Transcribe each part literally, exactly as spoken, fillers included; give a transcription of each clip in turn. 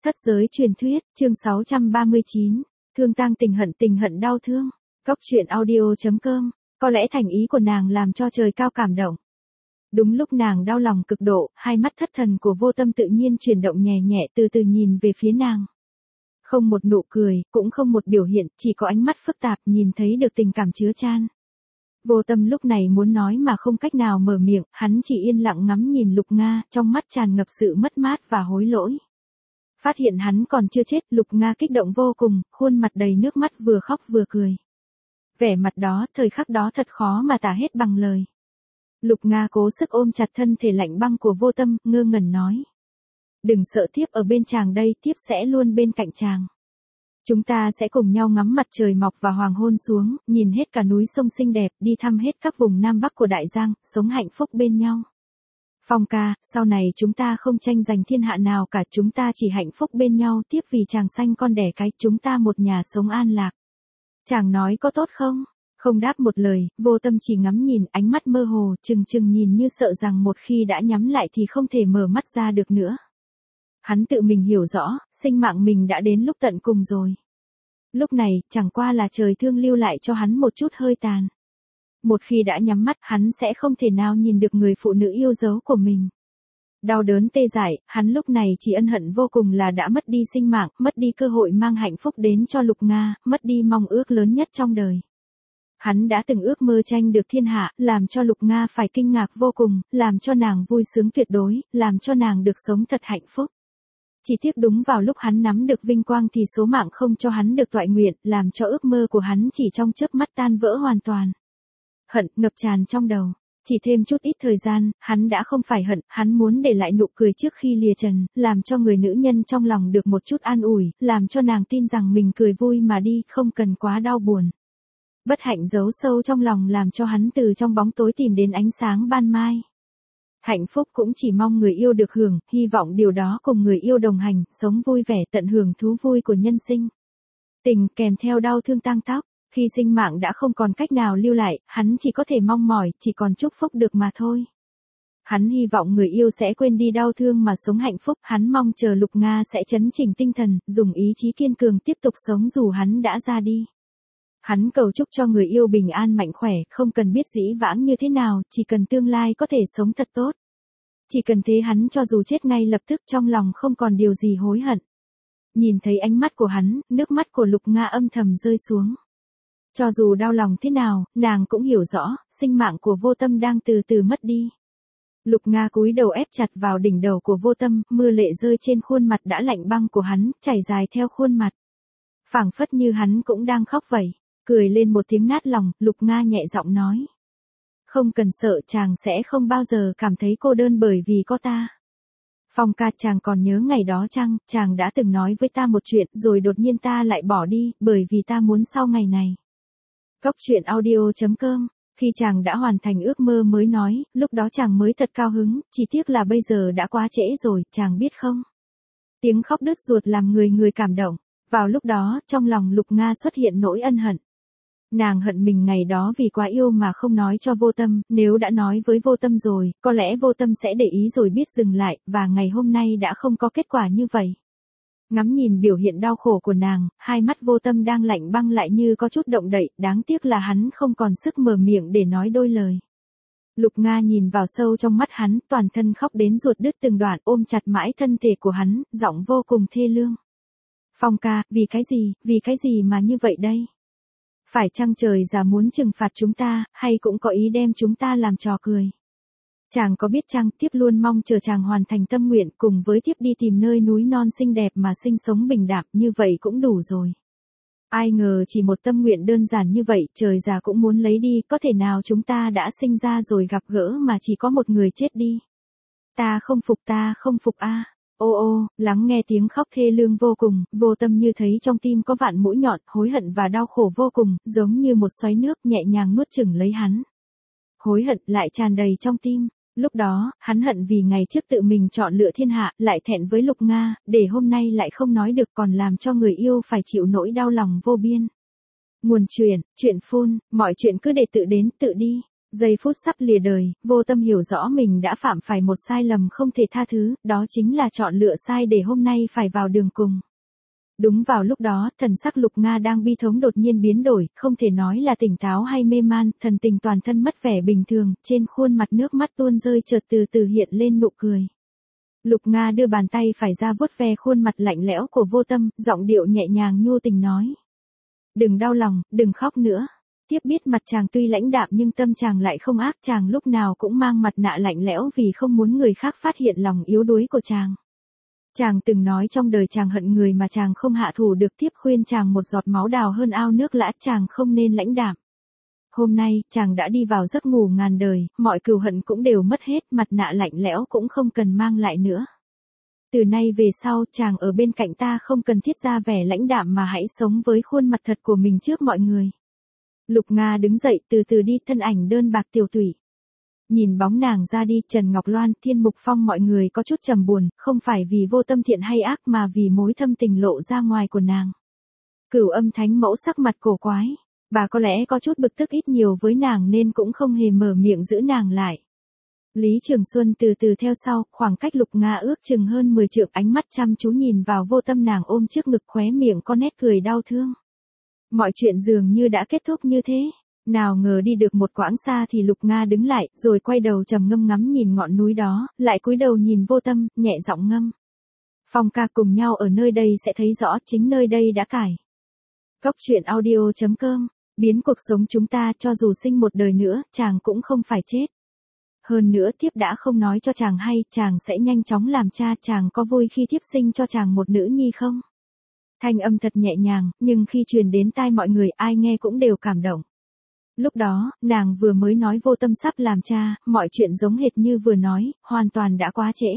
Thất giới truyền thuyết, chương sáu trăm ba mươi chín, thương tang tình hận tình hận đau thương. Cốc truyện audio chấm com, có lẽ thành ý của nàng làm cho trời cao cảm động. Đúng lúc nàng đau lòng cực độ, hai mắt thất thần của Vô Tâm tự nhiên chuyển động nhẹ nhẹ từ từ nhìn về phía nàng. Không một nụ cười, cũng không một biểu hiện, chỉ có ánh mắt phức tạp nhìn thấy được tình cảm chứa chan. Vô Tâm lúc này muốn nói mà không cách nào mở miệng, hắn chỉ yên lặng ngắm nhìn Lục Nga, trong mắt tràn ngập sự mất mát và hối lỗi. Phát hiện hắn còn chưa chết, Lục Nga kích động vô cùng, khuôn mặt đầy nước mắt vừa khóc vừa cười. Vẻ mặt đó, thời khắc đó thật khó mà tả hết bằng lời. Lục Nga cố sức ôm chặt thân thể lạnh băng của Vô Tâm, ngơ ngẩn nói. Đừng sợ, thiếp ở bên chàng đây, thiếp sẽ luôn bên cạnh chàng. Chúng ta sẽ cùng nhau ngắm mặt trời mọc và hoàng hôn xuống, nhìn hết cả núi sông xinh đẹp, đi thăm hết các vùng Nam Bắc của Đại Giang, sống hạnh phúc bên nhau. Phong ca, sau này chúng ta không tranh giành thiên hạ nào cả, chúng ta chỉ hạnh phúc bên nhau, tiếp vì chàng sanh con đẻ cái, chúng ta một nhà sống an lạc. Chàng nói có tốt không? Không đáp một lời, Vô Tâm chỉ ngắm nhìn, ánh mắt mơ hồ, chừng chừng nhìn như sợ rằng một khi đã nhắm lại thì không thể mở mắt ra được nữa. Hắn tự mình hiểu rõ, sinh mạng mình đã đến lúc tận cùng rồi. Lúc này, chẳng qua là trời thương lưu lại cho hắn một chút hơi tàn. Một khi đã nhắm mắt, hắn sẽ không thể nào nhìn được người phụ nữ yêu dấu của mình. Đau đớn tê dại, hắn lúc này chỉ ân hận vô cùng là đã mất đi sinh mạng, mất đi cơ hội mang hạnh phúc đến cho Lục Nga, mất đi mong ước lớn nhất trong đời. Hắn đã từng ước mơ tranh được thiên hạ, làm cho Lục Nga phải kinh ngạc vô cùng, làm cho nàng vui sướng tuyệt đối, làm cho nàng được sống thật hạnh phúc. Chỉ tiếc đúng vào lúc hắn nắm được vinh quang thì số mạng không cho hắn được toại nguyện, làm cho ước mơ của hắn chỉ trong chớp mắt tan vỡ hoàn toàn. Hận ngập tràn trong đầu. Chỉ thêm chút ít thời gian, hắn đã không phải hận, hắn muốn để lại nụ cười trước khi lìa trần, làm cho người nữ nhân trong lòng được một chút an ủi, làm cho nàng tin rằng mình cười vui mà đi, không cần quá đau buồn. Bất hạnh giấu sâu trong lòng làm cho hắn từ trong bóng tối tìm đến ánh sáng ban mai. Hạnh phúc cũng chỉ mong người yêu được hưởng, hy vọng điều đó cùng người yêu đồng hành, sống vui vẻ tận hưởng thú vui của nhân sinh. Tình kèm theo đau thương tang tóc, khi sinh mạng đã không còn cách nào lưu lại, hắn chỉ có thể mong mỏi, chỉ còn chúc phúc được mà thôi. Hắn hy vọng người yêu sẽ quên đi đau thương mà sống hạnh phúc, hắn mong chờ Lục Nga sẽ chấn chỉnh tinh thần, dùng ý chí kiên cường tiếp tục sống dù hắn đã ra đi. Hắn cầu chúc cho người yêu bình an mạnh khỏe, không cần biết dĩ vãng như thế nào, chỉ cần tương lai có thể sống thật tốt. Chỉ cần thế hắn cho dù chết ngay lập tức trong lòng không còn điều gì hối hận. Nhìn thấy ánh mắt của hắn, nước mắt của Lục Nga âm thầm rơi xuống. Cho dù đau lòng thế nào, nàng cũng hiểu rõ, sinh mạng của Vô Tâm đang từ từ mất đi. Lục Nga cúi đầu ép chặt vào đỉnh đầu của Vô Tâm, mưa lệ rơi trên khuôn mặt đã lạnh băng của hắn, chảy dài theo khuôn mặt. Phảng phất như hắn cũng đang khóc vậy. Cười lên một tiếng nát lòng, Lục Nga nhẹ giọng nói. Không cần sợ, chàng sẽ không bao giờ cảm thấy cô đơn bởi vì có ta. Phong ca, chàng còn nhớ ngày đó chăng, chàng đã từng nói với ta một chuyện, rồi đột nhiên ta lại bỏ đi, bởi vì ta muốn sau ngày này. Cốc truyện audio chấm com, khi chàng đã hoàn thành ước mơ mới nói, lúc đó chàng mới thật cao hứng, chỉ tiếc là bây giờ đã quá trễ rồi, chàng biết không? Tiếng khóc đứt ruột làm người người cảm động. Vào lúc đó, trong lòng Lục Nga xuất hiện nỗi ân hận. Nàng hận mình ngày đó vì quá yêu mà không nói cho Vô Tâm, nếu đã nói với Vô Tâm rồi, có lẽ Vô Tâm sẽ để ý rồi biết dừng lại, và ngày hôm nay đã không có kết quả như vậy. Ngắm nhìn biểu hiện đau khổ của nàng, hai mắt Vô Tâm đang lạnh băng lại như có chút động đậy, đáng tiếc là hắn không còn sức mở miệng để nói đôi lời. Lục Nga nhìn vào sâu trong mắt hắn, toàn thân khóc đến ruột đứt từng đoạn, ôm chặt mãi thân thể của hắn, giọng vô cùng thê lương. Phong ca, vì cái gì, vì cái gì mà như vậy đây? Phải chăng trời già muốn trừng phạt chúng ta, hay cũng có ý đem chúng ta làm trò cười? Chàng có biết chăng, thiếp luôn mong chờ chàng hoàn thành tâm nguyện, cùng với thiếp đi tìm nơi núi non xinh đẹp mà sinh sống bình đạm, như vậy cũng đủ rồi. Ai ngờ chỉ một tâm nguyện đơn giản như vậy, trời già cũng muốn lấy đi, có thể nào chúng ta đã sinh ra rồi gặp gỡ mà chỉ có một người chết đi? Ta không phục, ta không phục a. Ô ô, lắng nghe tiếng khóc thê lương vô cùng, Vô Tâm như thấy trong tim có vạn mũi nhọn, hối hận và đau khổ vô cùng, giống như một xoáy nước nhẹ nhàng nuốt chửng lấy hắn. Hối hận lại tràn đầy trong tim. Lúc đó, hắn hận vì ngày trước tự mình chọn lựa thiên hạ, lại thẹn với Lục Nga, để hôm nay lại không nói được còn làm cho người yêu phải chịu nỗi đau lòng vô biên. Nguồn chuyện, chuyện phun, mọi chuyện cứ để tự đến, tự đi. Giây phút sắp lìa đời, Vô Tâm hiểu rõ mình đã phạm phải một sai lầm không thể tha thứ, đó chính là chọn lựa sai để hôm nay phải vào đường cùng. Đúng vào lúc đó, thần sắc Lục Nga đang bi thống đột nhiên biến đổi, không thể nói là tỉnh táo hay mê man, thần tình toàn thân mất vẻ bình thường, trên khuôn mặt nước mắt tuôn rơi chợt từ từ hiện lên nụ cười. Lục Nga đưa bàn tay phải ra vuốt ve khuôn mặt lạnh lẽo của Vô Tâm, giọng điệu nhẹ nhàng nhu tình nói. Đừng đau lòng, đừng khóc nữa. Tiếp biết mặt chàng tuy lãnh đạm nhưng tâm chàng lại không ác, chàng lúc nào cũng mang mặt nạ lạnh lẽo vì không muốn người khác phát hiện lòng yếu đuối của chàng. Chàng từng nói trong đời chàng hận người mà chàng không hạ thủ được, tiếp khuyên chàng một giọt máu đào hơn ao nước lã, chàng không nên lãnh đạm. Hôm nay, chàng đã đi vào giấc ngủ ngàn đời, mọi cừu hận cũng đều mất hết, mặt nạ lạnh lẽo cũng không cần mang lại nữa. Từ nay về sau, chàng ở bên cạnh ta không cần thiết ra vẻ lãnh đạm mà hãy sống với khuôn mặt thật của mình trước mọi người. Lục Nga đứng dậy từ từ đi, thân ảnh đơn bạc tiều tụy. Nhìn bóng nàng ra đi, Trần Ngọc Loan, Thiên Mục Phong mọi người có chút trầm buồn, không phải vì Vô Tâm thiện hay ác mà vì mối thâm tình lộ ra ngoài của nàng. Cửu Âm Thánh Mẫu sắc mặt cổ quái, bà có lẽ có chút bực tức ít nhiều với nàng nên cũng không hề mở miệng giữ nàng lại. Lý Trường Xuân từ từ theo sau, khoảng cách Lục Nga ước chừng hơn mười trượng, ánh mắt chăm chú nhìn vào Vô Tâm, nàng ôm trước ngực, khóe miệng có nét cười đau thương. Mọi chuyện dường như đã kết thúc như thế. Nào ngờ đi được một quãng xa thì Lục Nga đứng lại, rồi quay đầu trầm ngâm ngắm nhìn ngọn núi đó, lại cúi đầu nhìn Vô Tâm, nhẹ giọng ngâm. Phong ca, cùng nhau ở nơi đây sẽ thấy rõ, chính nơi đây đã cải. Cốc truyện audio chấm com, biến cuộc sống chúng ta, cho dù sinh một đời nữa, chàng cũng không phải chết. Hơn nữa thiếp đã không nói cho chàng hay, chàng sẽ nhanh chóng làm cha, chàng có vui khi thiếp sinh cho chàng một nữ nhi không? Thanh âm thật nhẹ nhàng, nhưng khi truyền đến tai mọi người ai nghe cũng đều cảm động. Lúc đó, nàng vừa mới nói Vô Tâm sắp làm cha, mọi chuyện giống hệt như vừa nói, hoàn toàn đã quá trễ.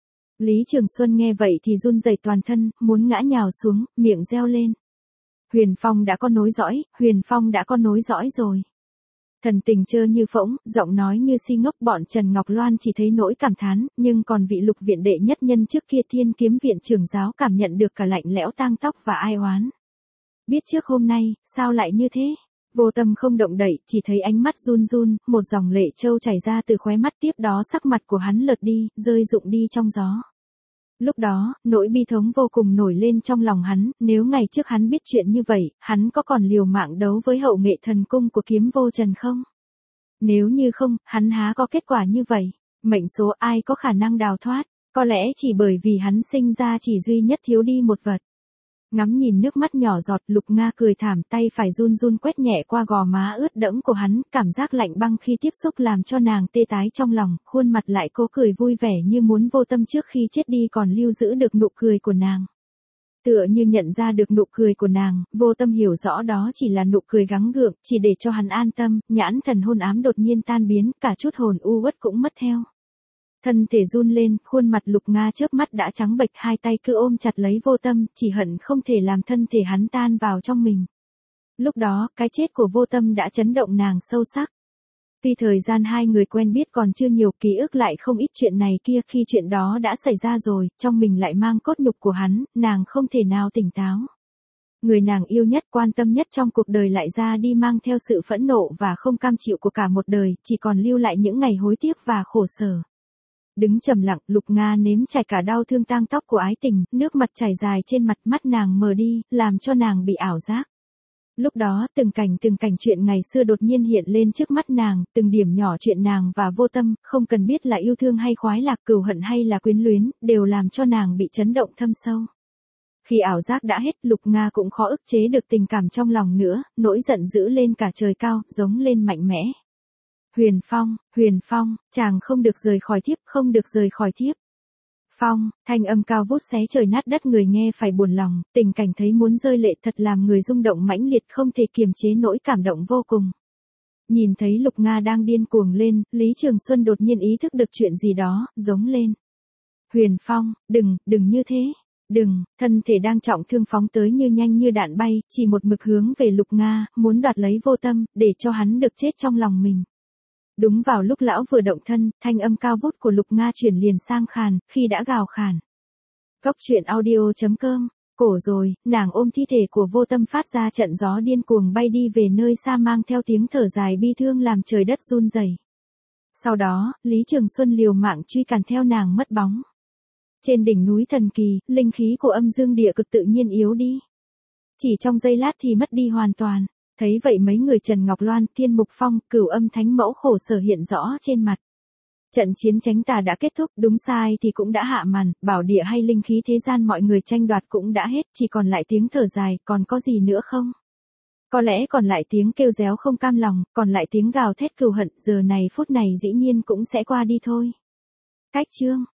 Lý Trường Xuân nghe vậy thì run rẩy toàn thân, muốn ngã nhào xuống, miệng reo lên. Huyền Phong đã có nối dõi, Huyền Phong đã có nối dõi rồi. Thần tình trơ như phỗng, giọng nói như si ngốc, bọn Trần Ngọc Loan chỉ thấy nỗi cảm thán, nhưng còn vị Lục viện đệ nhất nhân trước kia Thiên Kiếm viện trưởng giáo cảm nhận được cả lạnh lẽo tang tóc và ai oán. Biết trước hôm nay, sao lại như thế? Vô Tâm không động đậy, chỉ thấy ánh mắt run run, một dòng lệ trâu chảy ra từ khóe mắt, tiếp đó sắc mặt của hắn lật đi, rơi rụng đi trong gió. Lúc đó, nỗi bi thống vô cùng nổi lên trong lòng hắn, nếu ngày trước hắn biết chuyện như vậy, hắn có còn liều mạng đấu với hậu nghệ thần cung của Kiếm Vô Trần không? Nếu như không, hắn há có kết quả như vậy? Mệnh số ai có khả năng đào thoát? Có lẽ chỉ bởi vì hắn sinh ra chỉ duy nhất thiếu đi một vật. Ngắm nhìn nước mắt nhỏ giọt, Lục Nga cười thảm, tay phải run run quét nhẹ qua gò má ướt đẫm của hắn, cảm giác lạnh băng khi tiếp xúc làm cho nàng tê tái trong lòng, khuôn mặt lại cố cười vui vẻ như muốn Vô Tâm trước khi chết đi còn lưu giữ được nụ cười của nàng. Tựa như nhận ra được nụ cười của nàng, Vô Tâm hiểu rõ đó chỉ là nụ cười gắng gượng, chỉ để cho hắn an tâm, nhãn thần hôn ám đột nhiên tan biến, cả chút hồn u uất cũng mất theo. Thân thể run lên, khuôn mặt Lục Nga chớp mắt đã trắng bệch, hai tay cứ ôm chặt lấy Vô Tâm, chỉ hận không thể làm thân thể hắn tan vào trong mình. Lúc đó, cái chết của Vô Tâm đã chấn động nàng sâu sắc. Tuy thời gian hai người quen biết còn chưa nhiều, ký ức lại không ít chuyện này kia, khi chuyện đó đã xảy ra rồi, trong mình lại mang cốt nhục của hắn, nàng không thể nào tỉnh táo. Người nàng yêu nhất, quan tâm nhất trong cuộc đời lại ra đi mang theo sự phẫn nộ và không cam chịu của cả một đời, chỉ còn lưu lại những ngày hối tiếc và khổ sở. Đứng trầm lặng, Lục Nga nếm trải cả đau thương tang tóc của ái tình, nước mặt chảy dài trên mặt, mắt nàng mờ đi, làm cho nàng bị ảo giác. Lúc đó, từng cảnh từng cảnh chuyện ngày xưa đột nhiên hiện lên trước mắt nàng, từng điểm nhỏ chuyện nàng và Vô Tâm, không cần biết là yêu thương hay khoái lạc, cừu hận hay là quyến luyến, đều làm cho nàng bị chấn động thâm sâu. Khi ảo giác đã hết, Lục Nga cũng khó ức chế được tình cảm trong lòng nữa, nỗi giận dữ lên cả trời cao, giống lên mạnh mẽ. Huyền Phong, Huyền Phong, chàng không được rời khỏi thiếp, không được rời khỏi thiếp. Phong, thanh âm cao vút xé trời nát đất, người nghe phải buồn lòng, tình cảnh thấy muốn rơi lệ, thật làm người rung động mãnh liệt, không thể kiềm chế nỗi cảm động vô cùng. Nhìn thấy Lục Nga đang điên cuồng lên, Lý Trường Xuân đột nhiên ý thức được chuyện gì đó, giống lên. Huyền Phong, đừng, đừng như thế. Đừng, thân thể đang trọng thương phóng tới như nhanh như đạn bay, chỉ một mực hướng về Lục Nga, muốn đoạt lấy Vô Tâm, để cho hắn được chết trong lòng mình. Đúng vào lúc lão vừa động thân, thanh âm cao vút của Lục Nga chuyển liền sang khàn, khi đã gào khàn. Cốc truyện audio chấm com cổ rồi, nàng ôm thi thể của Vô Tâm phát ra trận gió điên cuồng bay đi về nơi xa mang theo tiếng thở dài bi thương làm trời đất run rẩy. Sau đó, Lý Trường Xuân liều mạng truy cản theo nàng mất bóng. Trên đỉnh núi thần kỳ, linh khí của âm dương địa cực tự nhiên yếu đi. Chỉ trong giây lát thì mất đi hoàn toàn. Thấy vậy mấy người Trần Ngọc Loan, Thiên Mục Phong, Cửu Âm Thánh Mẫu khổ sở hiện rõ trên mặt. Trận chiến tránh tà đã kết thúc, đúng sai thì cũng đã hạ màn, bảo địa hay linh khí thế gian mọi người tranh đoạt cũng đã hết, chỉ còn lại tiếng thở dài, còn có gì nữa không? Có lẽ còn lại tiếng kêu réo không cam lòng, còn lại tiếng gào thét cừu hận, giờ này phút này dĩ nhiên cũng sẽ qua đi thôi. Cách chương